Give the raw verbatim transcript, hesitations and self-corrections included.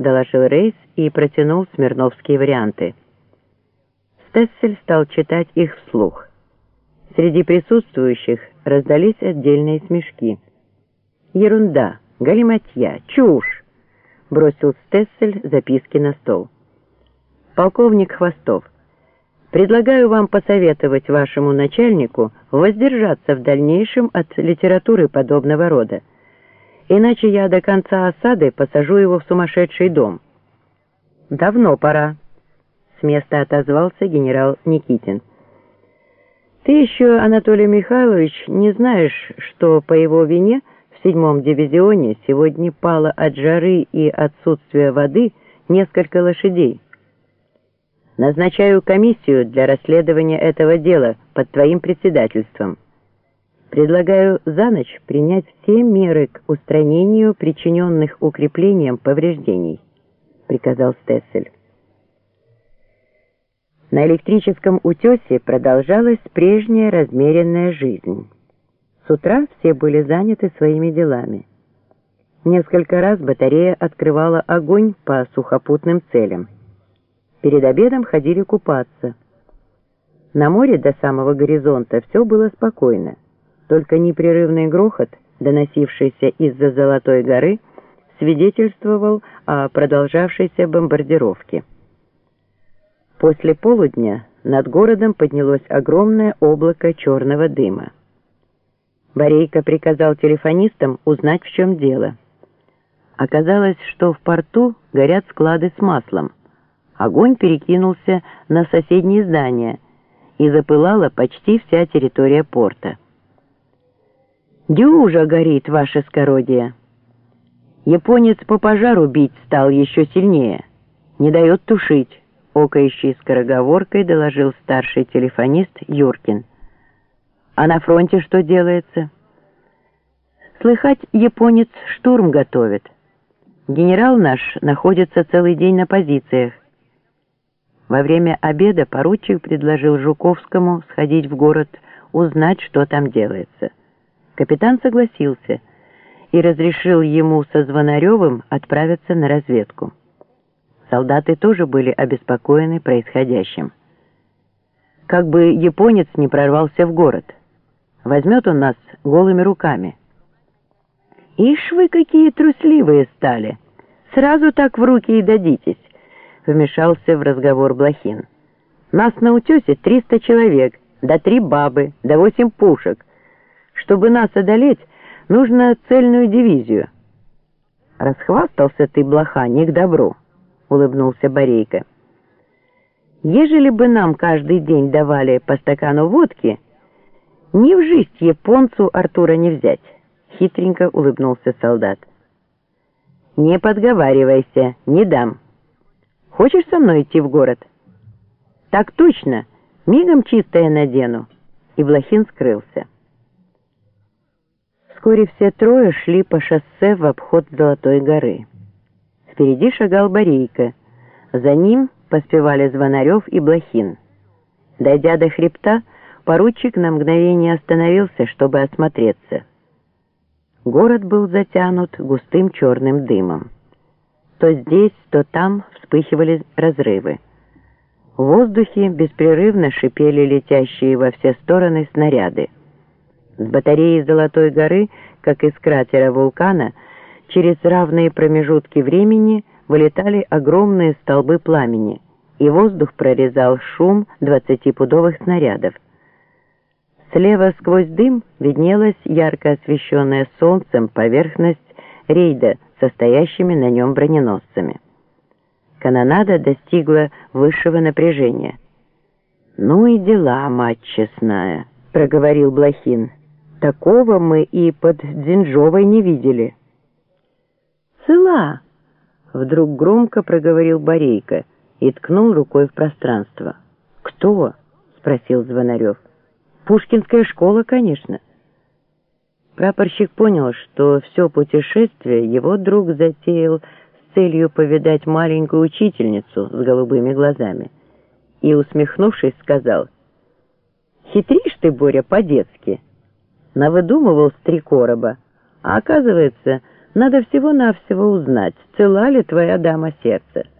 доложил Рейс и протянул смирновские варианты. Стессель стал читать их вслух. Среди присутствующих раздались отдельные смешки. «Ерунда, галиматья, чушь!» — бросил Стессель записки на стол. «Полковник Хвостов, предлагаю вам посоветовать вашему начальнику воздержаться в дальнейшем от литературы подобного рода. Иначе я до конца осады посажу его в сумасшедший дом». «Давно пора», — с места отозвался генерал Никитин. «Ты еще, Анатолий Михайлович, не знаешь, что по его вине в седьмом дивизионе сегодня пало от жары и отсутствия воды несколько лошадей. Назначаю комиссию для расследования этого дела под твоим председательством. Предлагаю за ночь принять все меры к устранению причиненных укреплениям повреждений», — приказал Стессель. На электрическом утесе продолжалась прежняя размеренная жизнь. С утра все были заняты своими делами. Несколько раз батарея открывала огонь по сухопутным целям. Перед обедом ходили купаться. На море до самого горизонта все было спокойно, только непрерывный грохот, доносившийся из-за Золотой горы, свидетельствовал о продолжавшейся бомбардировке. После полудня над городом поднялось огромное облако черного дыма. Борейко приказал телефонистам узнать, в чем дело. Оказалось, что в порту горят склады с маслом. Огонь перекинулся на соседние здания, и запылала почти вся территория порта. «Дюжа горит, ваше скородие! Японец по пожару бить стал еще сильнее, не дает тушить», — окающей скороговоркой доложил старший телефонист Юркин. «А на фронте что делается?» «Слыхать, японец штурм готовит. Генерал наш находится целый день на позициях». Во время обеда поручик предложил Жуковскому сходить в город, узнать, что там делается. Капитан согласился и разрешил ему со Звонаревым отправиться на разведку. Солдаты тоже были обеспокоены происходящим. Как бы японец не прорвался в город, возьмет он нас голыми руками. «Ишь вы какие трусливые стали! Сразу так в руки и дадитесь!» — вмешался в разговор Блохин. «Нас на утесе триста человек, да три бабы, да восемь пушек. Чтобы нас одолеть, нужно цельную дивизию». «Расхвастался ты, блоха, не к добру», — улыбнулся Борейко. «Ежели бы нам каждый день давали по стакану водки, ни в жизнь японцу Артура не взять», — хитренько улыбнулся солдат. «Не подговаривайся, не дам. Хочешь со мной идти в город?» «Так точно, мигом чистое надену», и Блохин скрылся. Вскоре все трое шли по шоссе в обход Золотой горы. Впереди шагал Борейко, за ним поспевали Звонарев и Блохин. Дойдя до хребта, поручик на мгновение остановился, чтобы осмотреться. Город был затянут густым черным дымом. То здесь, то там вспыхивали разрывы. В воздухе беспрерывно шипели летящие во все стороны снаряды. С батареи Золотой горы, как из кратера вулкана, через равные промежутки времени вылетали огромные столбы пламени, и воздух прорезал шум двадцатипудовых снарядов. Слева сквозь дым виднелась ярко освещенная солнцем поверхность рейда со стоящими на нем броненосцами. Канонада достигла высшего напряжения. «Ну и дела, мать честная», — проговорил Блохин. «Такого мы и под Дзинжовой не видели». «Цела!» — вдруг громко проговорил Борейко и ткнул рукой в пространство. «Кто?» — спросил Звонарев. «Пушкинская школа, конечно». Прапорщик понял, что все путешествие его друг затеял с целью повидать маленькую учительницу с голубыми глазами, и, усмехнувшись, сказал: «Хитришь ты, Боря, по-детски. Навыдумывал с три короба, а оказывается, Надо всего-навсего узнать, цела ли твоя дама сердца.